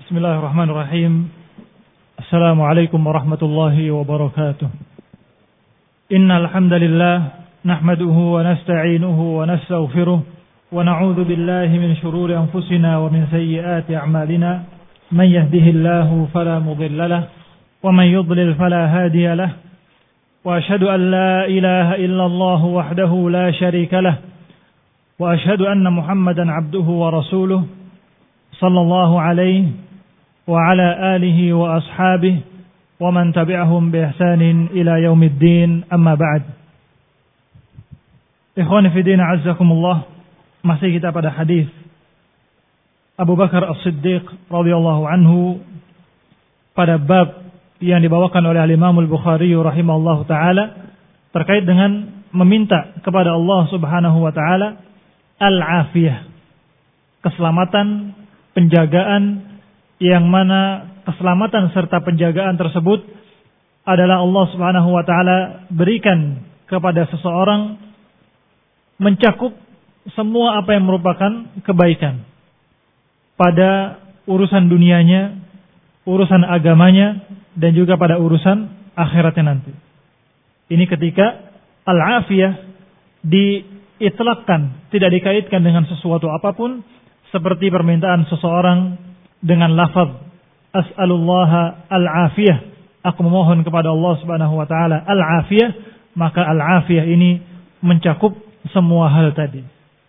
Bismillahirrahmanirrahim. Assalamualaikum warahmatullahi wabarakatuh. Innal hamdalillah nahmaduhu wa nasta'inuhu wa nastaghfiruh wa na'udzu billahi min shururi anfusina wa min sayyiati a'malina. Man yahdihillahu fala mudilla lahu wa man yudlil fala hadiya lahu. Wa asyhadu an la ilaha illallah wahdahu la syarika lahu wa asyhadu anna Muhammadan 'abduhu wa rasuluh sallallahu alaihi wa ala alihi wa ashabihi wa man tabi'ahum bi ihsanin ila yaumiddin, amma ba'd. Ikhwani fi din, a'azzakumullah. Masih kita pada hadis Abu Bakar As-Siddiq radhiyallahu anhu pada bab yang dibawakan oleh Imam Al-Bukhari rahimahullahu taala terkait dengan meminta kepada Allah Subhanahu wa taala al-afiyah, keselamatan, penjagaan, yang mana keselamatan serta penjagaan tersebut adalah Allah Subhanahu wa taala berikan kepada seseorang, mencakup semua apa yang merupakan kebaikan pada urusan dunianya, urusan agamanya, dan juga pada urusan akhiratnya nanti. Ini ketika al-afiyah diitlaqkan, tidak dikaitkan dengan sesuatu apapun, seperti permintaan seseorang dengan lafaz as'alullaha al-afiyah, aku memohon kepada Allah Subhanahu wa taala al-afiyah, maka al-afiyah ini mencakup semua hal tadi.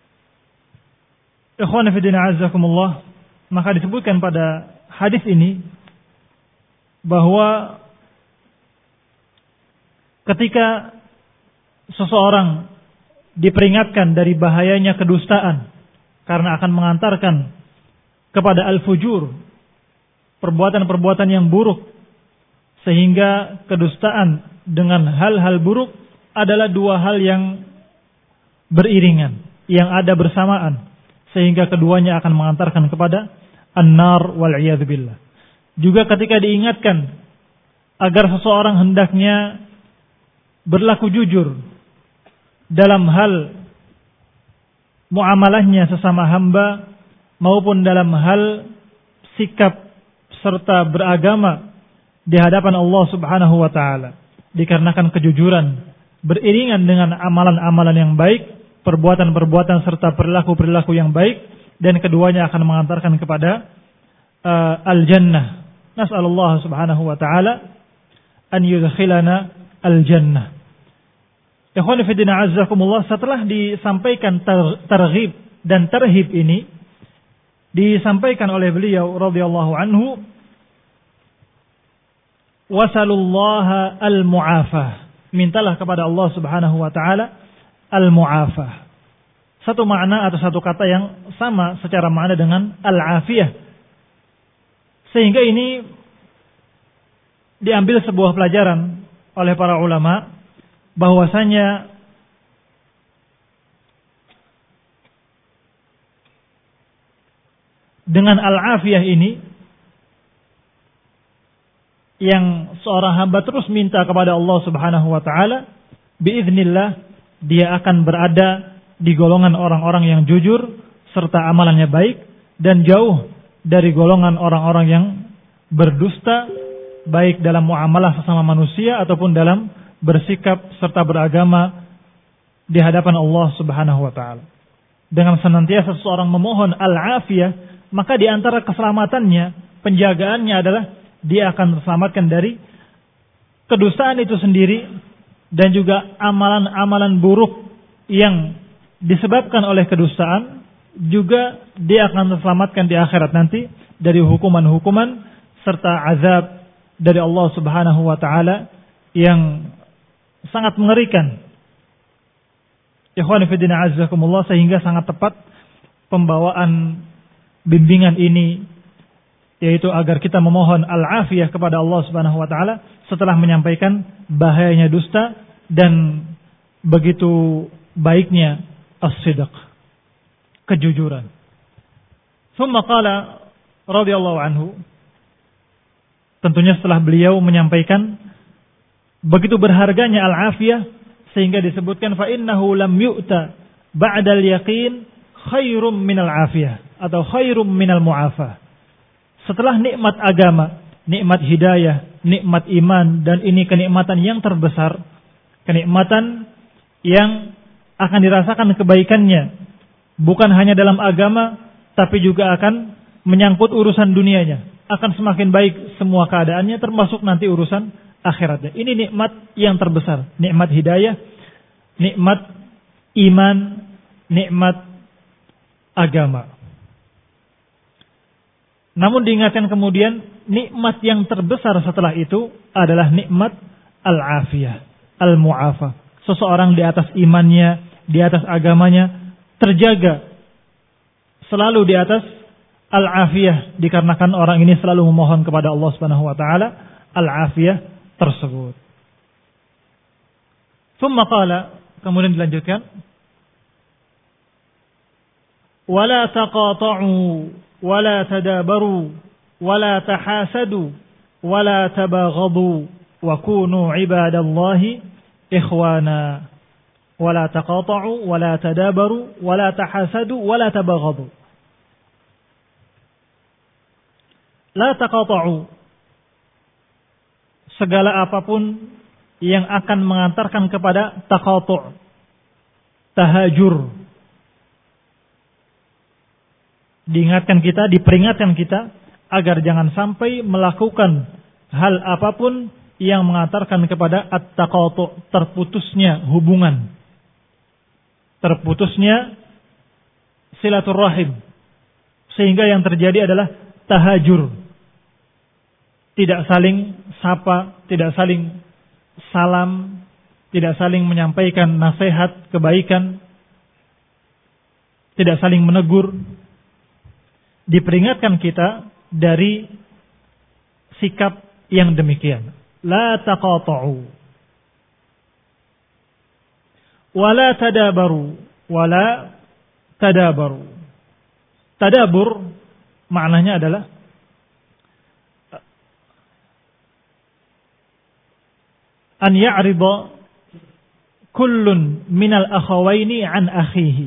Ikhwan fillah azzakumullah, maka disebutkan pada hadis ini bahwa ketika seseorang diperingatkan dari bahayanya kedustaan karena akan mengantarkan kepada al-fujur, perbuatan-perbuatan yang buruk, sehingga kedustaan dengan hal-hal buruk adalah dua hal yang beriringan, yang ada bersamaan, sehingga keduanya akan mengantarkan kepada an-nar wal-'iyadzu billah. Juga ketika diingatkan agar seseorang hendaknya berlaku jujur dalam hal muamalahnya sesama hamba, maupun dalam hal sikap serta beragama di hadapan Allah Subhanahu wa taala, dikarenakan kejujuran beriringan dengan amalan-amalan yang baik, perbuatan-perbuatan serta perilaku-perilaku yang baik, dan keduanya akan mengantarkan kepada al-jannah. Nas'alullah Subhanahu wa taala an yudkhilana al-jannah. Ikhwan fillah azzakumullah, setelah disampaikan targhib dan tarhib ini, disampaikan oleh beliau radhiyallahu anhu, wasalullaha al-mu'afah, mintalah kepada Allah Subhanahu wa taala al-mu'afah. Satu makna atau satu kata yang sama secara makna dengan al-afiyah, sehingga ini diambil sebuah pelajaran oleh para ulama bahwasanya dengan al-afiyah ini, yang seorang hamba terus minta kepada Allah Subhanahu wa taala, biiznillah dia akan berada di golongan orang-orang yang jujur serta amalannya baik, dan jauh dari golongan orang-orang yang berdusta, baik dalam muamalah sesama manusia ataupun dalam bersikap serta beragama di hadapan Allah Subhanahu wa taala. Dengan senantiasa seseorang memohon al-afiyah, maka di antara keselamatannya, penjagaannya adalah dia akan terselamatkan dari kedustaan itu sendiri, dan juga amalan-amalan buruk yang disebabkan oleh kedustaan, juga dia akan terselamatkan di akhirat nanti dari hukuman-hukuman serta azab dari Allah Subhanahu wa taala yang sangat mengerikan. Ikhwan fillah azzakumullah, sehingga sangat tepat pembawaan bimbingan ini, yaitu agar kita memohon al-afiyah kepada Allah Subhanahu wa taala setelah menyampaikan bahayanya dusta dan begitu baiknya as-sidq, kejujuran. Tsumma qala radhiyallahu anhu, tentunya setelah beliau menyampaikan begitu berharganya al-afiyah, sehingga disebutkan fa innahu lam yu'ta ba'dal yaqin khairum minal afiyah atau khairum minal mu'afah. setelah nikmat agama, nikmat hidayah, nikmat iman, dan ini kenikmatan yang terbesar, kenikmatan yang akan dirasakan kebaikannya, bukan hanya dalam agama, tapi juga akan menyangkut urusan dunianya. Akan semakin baik semua keadaannya, termasuk nanti urusan akhiratnya. Ini nikmat yang terbesar, nikmat hidayah, nikmat iman, nikmat agama. Namun diingatkan kemudian, nikmat yang terbesar setelah itu adalah nikmat al-afiyah, al-mu'afa. Seseorang di atas imannya, di atas agamanya, terjaga selalu di atas al-afiyah, dikarenakan orang ini selalu memohon kepada Allah Subhanahu wa taala al-afiyah tersebut. Tsumma qala, kemudian dilanjutkan, wala taqata'u wala tadabaru wala tahasadu wala tabaghadu wa kunu ibadallahi ikhwana. Wala taqata'u wala tadabaru wala tahasadu wala tabaghadu. La taqata'u, segala apapun yang akan mengantarkan kepada taqatu', tahajur. Diingatkan kita, diperingatkan kita agar jangan sampai melakukan hal apapun yang mengantarkan kepada at-taqatu', terputusnya hubungan, terputusnya silaturrahim, sehingga yang terjadi adalah tahajur, tidak saling sapa, tidak saling salam, tidak saling menyampaikan nasihat kebaikan, tidak saling menegur. Diperingatkan kita dari sikap yang demikian. La taqata'u wala tadabaru wala tadabaru. Tadabur maknanya adalah an ya'rida kullun minal akhawaini an akhihi.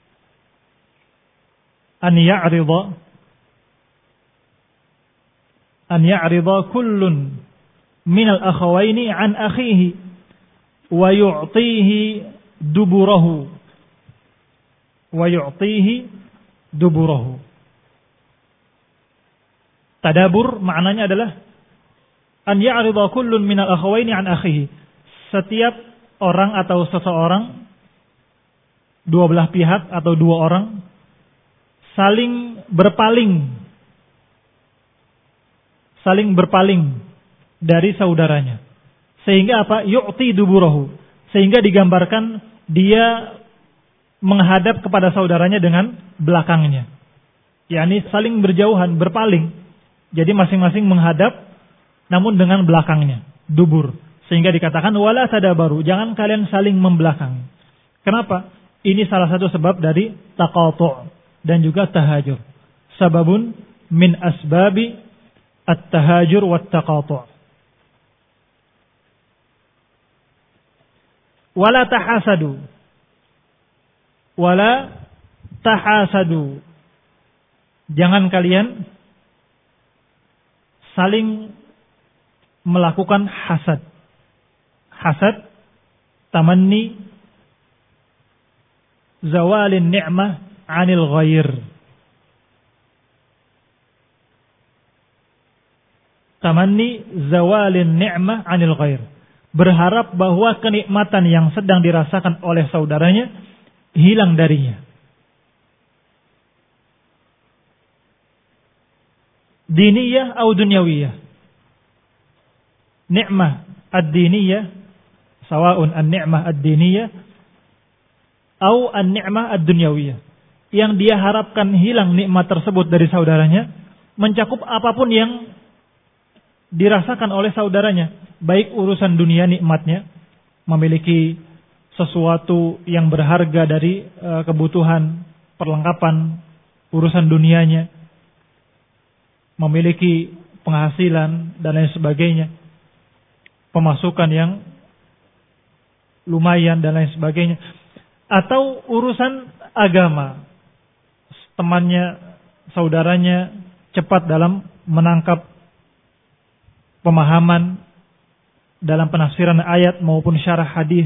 An ya'rida kullun minal akhawaini an akhihi wa yu'tihi duburahu. Tadabur maknanya adalah an ya'rida kullun minal akhawaini an akhihi. Setiap orang atau seseorang, dua belah pihak atau dua orang, saling berpaling dari saudaranya. Sehingga apa? Yu'ti duburahu. Sehingga digambarkan dia menghadap kepada saudaranya dengan belakangnya. yakni saling berjauhan, berpaling. Jadi masing-masing menghadap namun dengan belakangnya, dubur. Sehingga dikatakan wala tadabaru, jangan kalian saling membelakang. Kenapa? Ini salah satu sebab dari taqatu' dan juga tahajur. Sababun min asbabi at-tahajur wat taqatu'. Wala tahasadu. Wala tahasadu. Jangan kalian saling melakukan hasad. Hasad, tamanni zawalin ni'mah 'anil ghair. Tamanni zawalin ni'mah 'anil ghair. Berharap bahwa kenikmatan yang sedang dirasakan oleh saudaranya hilang darinya. Diniyah atau dunyawiyah. Ni'mah ad-diniyah sawa'un an-ni'mah ad-diniyah atau an-ni'mah ad-dunyawiyah. Yang dia harapkan hilang nikmat tersebut dari saudaranya, mencakup apapun yang dirasakan oleh saudaranya, baik urusan dunia nikmatnya, memiliki sesuatu yang berharga dari kebutuhan, perlengkapan, urusan dunianya, memiliki penghasilan dan lain sebagainya, pemasukan yang lumayan dan lain sebagainya, atau urusan agama, temannya, saudaranya cepat dalam menangkap pemahaman dalam penafsiran ayat maupun syarah hadis,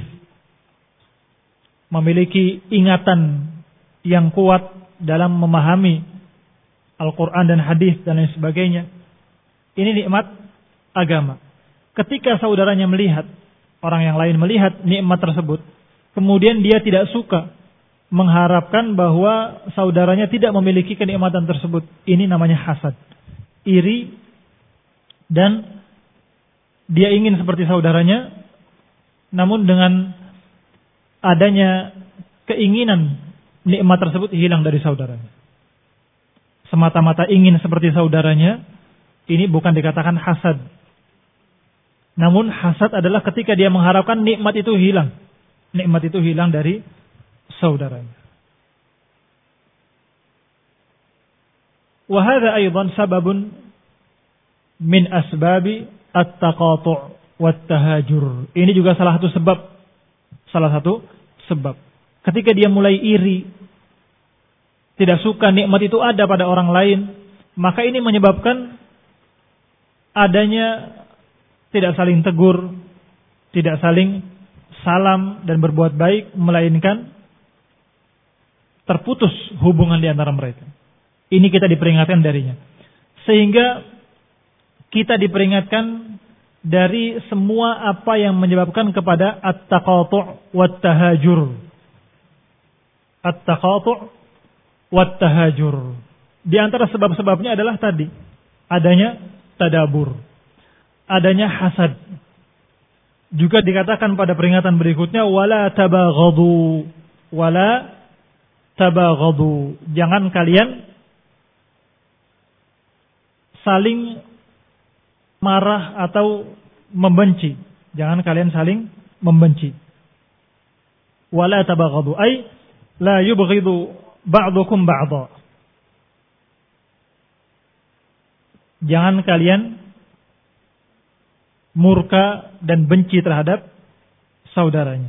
memiliki ingatan yang kuat dalam memahami Al-Quran dan hadis dan lain sebagainya. Ini nikmat agama. Ketika saudaranya melihat, orang yang lain melihat nikmat tersebut, kemudian dia tidak suka, mengharapkan bahwa saudaranya tidak memiliki kenikmatan tersebut, ini namanya hasad, iri, dan dia ingin seperti saudaranya, namun dengan adanya keinginan nikmat tersebut hilang dari saudaranya. Semata-mata ingin seperti saudaranya, ini bukan dikatakan hasad. Namun hasad adalah ketika dia mengharapkan nikmat itu hilang. Nikmat itu hilang dari saudaranya. Wa hadza aidan sababun min asbabi at-taqatu' wat-tahajur. Ini juga salah satu sebab. Ketika dia mulai iri, tidak suka nikmat itu ada pada orang lain, maka ini menyebabkan adanya tidak saling tegur, tidak saling salam dan berbuat baik, melainkan terputus hubungan di antara mereka. Ini kita diperingatkan darinya. Sehingga kita diperingatkan dari semua apa yang menyebabkan kepada at-taqatu' wat-tahajur. At-taqatu' wat-tahajur. Di antara sebab-sebabnya adalah tadi, adanya tadabur, adanya hasad. Juga dikatakan pada peringatan berikutnya, wala tabaghadu, wala tabaghadu. Jangan kalian saling marah atau membenci. Jangan kalian saling membenci. Wala tabaghadu, ay la yubghidu ba'dukum ba'dha. Jangan kalian murka dan benci terhadap saudaranya.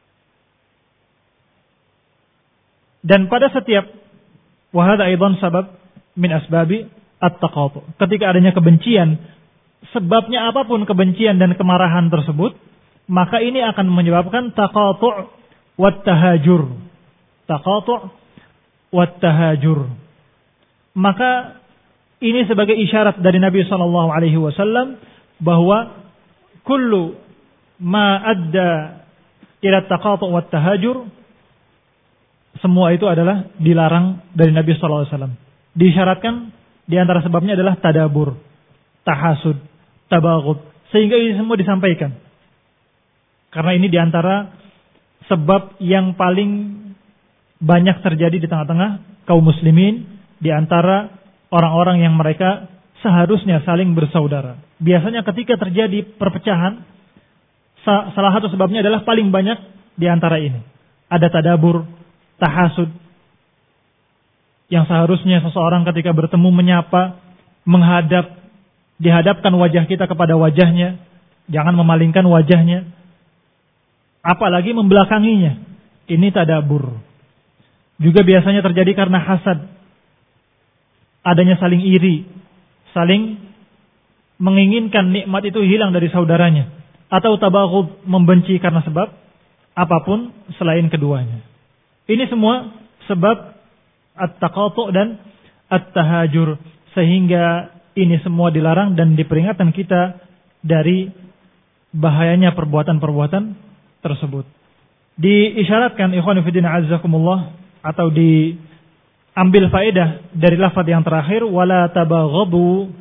Dan pada setiap wa hadza aidan sabab min asbabi at-taqatu. Ketika adanya kebencian, sebabnya apapun kebencian dan kemarahan tersebut, maka ini akan menyebabkan taqatu' wat-tahajur. Taqatu' wat-tahajur. Maka ini sebagai isyarat dari Nabi SAW bahwa kullu ma adda ila taqatu' wat-tahajur, semua itu adalah dilarang dari Nabi SAW. Disyaratkan di antara sebabnya adalah tadabur, tahasud, tabaghud, sehingga ini semua disampaikan. Karena ini di antara sebab yang paling banyak terjadi di tengah-tengah kaum muslimin, di antara orang-orang yang mereka seharusnya saling bersaudara. Biasanya ketika terjadi perpecahan, salah satu sebabnya adalah paling banyak di antara ini. Ada tadabur, tahasud, yang seharusnya seseorang ketika bertemu menyapa, dihadapkan wajah kita kepada wajahnya, jangan memalingkan wajahnya, apalagi membelakanginya. Ini tadabur. Juga biasanya terjadi karena hasad. Adanya saling iri, saling menginginkan nikmat itu hilang dari saudaranya, atau tabaghud, membenci karena sebab apapun selain keduanya. Ini semua sebab at-taqatu' dan at-tahajur, sehingga ini semua dilarang dan diperingatkan kita dari bahayanya perbuatan-perbuatan tersebut. Diisyaratkan ikhwan fillah azzakumullah, atau diambil faedah dari lafaz yang terakhir, wala tabaghadu.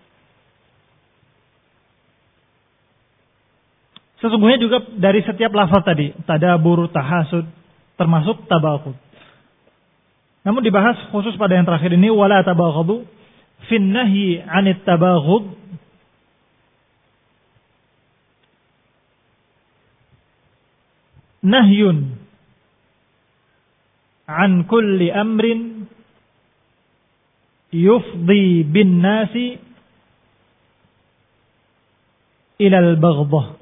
Sesungguhnya juga dari setiap lafaz tadi, tadabur, tahasud, termasuk tabaghud. Namun dibahas khusus pada yang terakhir ini, wala tabaghadu fin nahyi 'anit tabaghud. Nahyun an kulli amrin yufdi bin nasi ilal baghdah.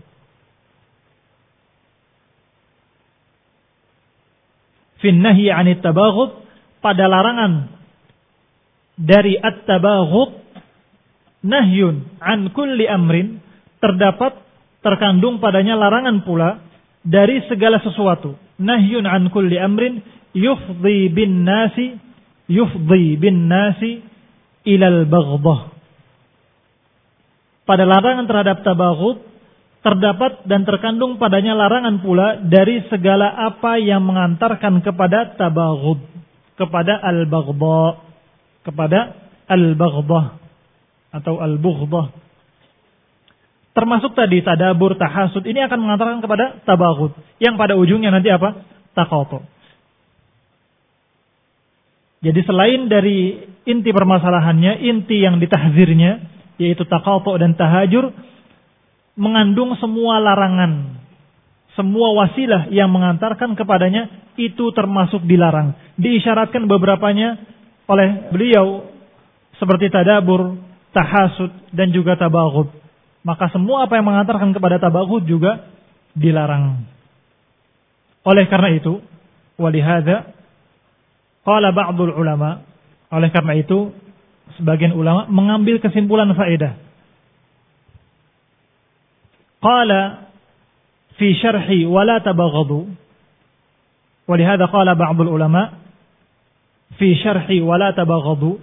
Fin nahyi 'anit tabaghud, pada larangan dari at-tabaghud, nahyun an kulli amrin, terkandung padanya larangan pula dari segala sesuatu. Nahyun an kulli amrin yufdhi bin nasi ilal baghdhah. Pada larangan terhadap tabaghud terdapat dan terkandung padanya larangan pula dari segala apa yang mengantarkan kepada tabaghud, kepada al-baghdhah atau al-bughdhah. Termasuk tadi tadabur, tahasud, ini akan mengantarkan kepada tabaghud yang pada ujungnya nanti apa? Taqatu. Jadi selain dari inti permasalahannya, inti yang ditahzirnya yaitu taqatu dan tahajur, mengandung semua larangan, semua wasilah yang mengantarkan kepadanya itu termasuk dilarang. Diisyaratkan beberapanya oleh beliau seperti tadabur, tahasud dan juga tabaghud. Maka semua apa yang mengantarkan kepada tabaghud juga dilarang. Oleh karena itu, walihada qala ba'dul ulama, oleh karena itu sebagian ulama mengambil kesimpulan faedah. Qala fi syarhi wala tabaghadu, walihada qala ba'dul ulama fi syarhi wala tabaghadu.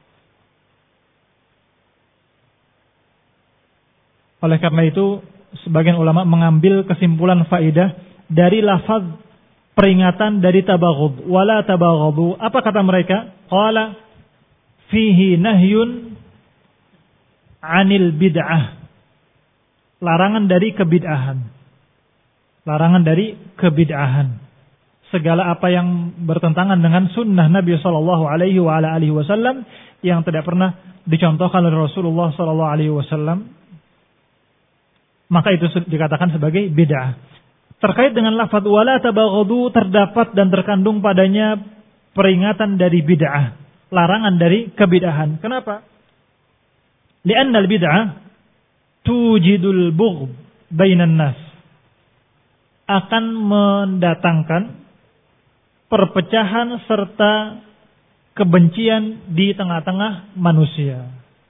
Oleh karena itu, sebagian ulama mengambil kesimpulan faedah dari lafaz peringatan dari tabaghud. Wala tabaghadu. Apa kata mereka? Qala fihi nahyun anil bid'ah. Larangan dari kebid'ahan. Larangan dari kebid'ahan. Segala apa yang bertentangan dengan sunnah Nabi sallallahu alaihi wasallam yang tidak pernah dicontohkan oleh Rasulullah sallallahu alaihi wasallam, maka itu dikatakan sebagai bid'ah. Terkait dengan lafaz wala tabaghadu, terdapat dan terkandung padanya peringatan dari bid'ah, larangan dari kebid'ahan. Kenapa? Li'anna al-bid'ah tujidul bughd bainan nas, akan mendatangkan perpecahan serta kebencian di tengah-tengah manusia.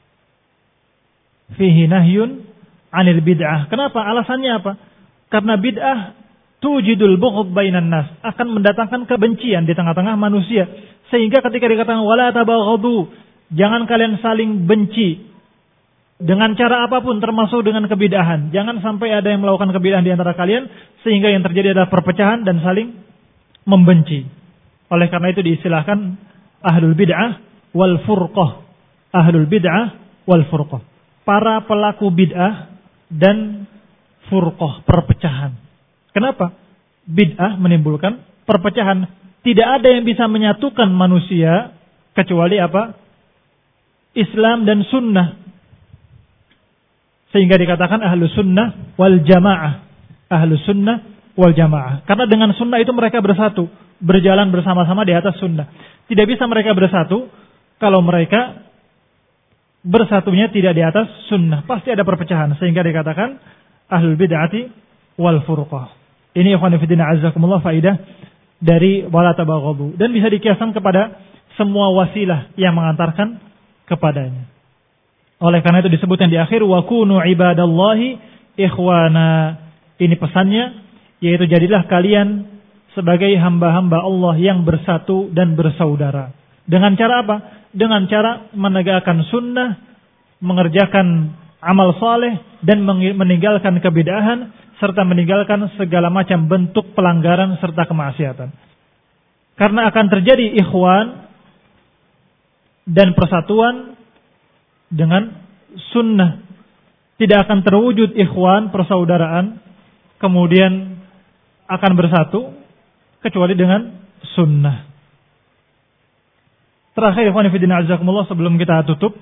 Fihi nahyun anil bid'ah. Kenapa? Alasannya apa? Karena bid'ah tujidul bughd bainan nas, akan mendatangkan kebencian di tengah-tengah manusia. Sehingga ketika dikatakan wala tabaghadu, jangan kalian saling benci dengan cara apapun termasuk dengan kebid'ahan. Jangan sampai ada yang melakukan kebid'ahan di antara kalian sehingga yang terjadi adalah perpecahan dan saling membenci. Oleh karena itu diistilahkan ahlul bid'ah wal furqah. Ahlul bid'ah wal furqah. Para pelaku bid'ah dan furqah, perpecahan. Kenapa? Bid'ah menimbulkan perpecahan. Tidak ada yang bisa menyatukan manusia kecuali apa? Islam dan sunnah. Sehingga dikatakan ahlu sunnah wal jamaah. Ahlu sunnah wal jamaah. Karena dengan sunnah itu mereka bersatu, berjalan bersama-sama di atas sunnah. Tidak bisa mereka bersatu kalau mereka bersatunya tidak di atas sunnah. Pasti ada perpecahan. Sehingga dikatakan ahlul bid'ati wal furqah. Ini ikhwan fillah azakumullah faidah dari wala tabaghadu. Dan bisa dikiaskan kepada semua wasilah yang mengantarkan kepadanya. Oleh karena itu disebutkan di akhir wa kunu ibadallahi ikhwana. Ini pesannya, yaitu jadilah kalian sebagai hamba-hamba Allah yang bersatu dan bersaudara. Dengan cara apa? Dengan cara menegakkan sunnah, mengerjakan amal saleh dan meninggalkan kebid'ahan serta meninggalkan segala macam bentuk pelanggaran serta kemaksiatan. Karena akan terjadi ikhwan dan persatuan dengan sunnah. Tidak akan terwujud ikhwan, persaudaraan, kemudian akan bersatu kecuali dengan sunnah. Terakhir ikhwan fillah azakumullah sebelum kita tutup,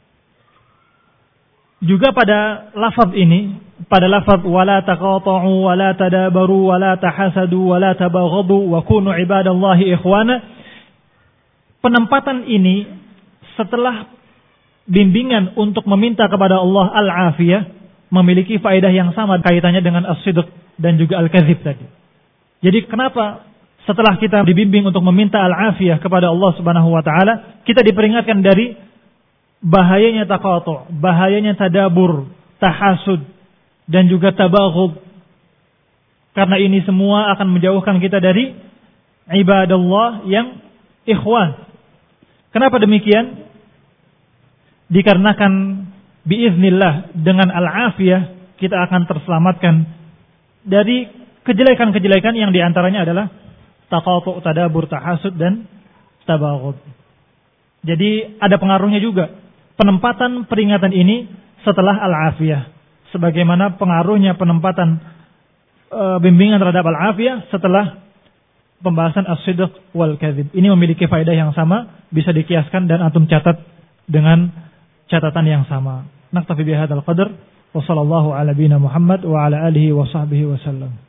juga pada lafaz ini, pada lafaz wala taqata'u wala tadabaru wala tahasadu wala tabaghadu wa kunu ibadallahi ikhwana, penempatan ini setelah bimbingan untuk meminta kepada Allah al-afiyah memiliki faedah yang sama kaitannya dengan as-sidq dan juga al-kadzib tadi. Jadi kenapa setelah kita dibimbing untuk meminta al-afiyah kepada Allah Subhanahu wa taala, kita diperingatkan dari bahayanya taqatu', bahayanya tadabur, tahasud, dan juga tabaghud. Karena ini semua akan menjauhkan kita dari ibadallah yang ikhwan. Kenapa demikian? Dikarenakan biiznillah dengan al-afiyah kita akan terselamatkan dari kejelekan-kejelekan yang diantaranya adalah taqatu', tadabur, tahasud, dan tabaghud. Jadi ada pengaruhnya juga penempatan peringatan ini setelah al-afiyah, sebagaimana pengaruhnya penempatan bimbingan terhadap al-afiyah setelah pembahasan as-sidq wal kadzib. Ini memiliki faedah yang sama, bisa dikiaskan dan antum catat dengan catatan yang sama. Naktafi bihadzal qadar wa sallallahu ala nabiyina Muhammad wa ala alihi wa sahbihi wasallam.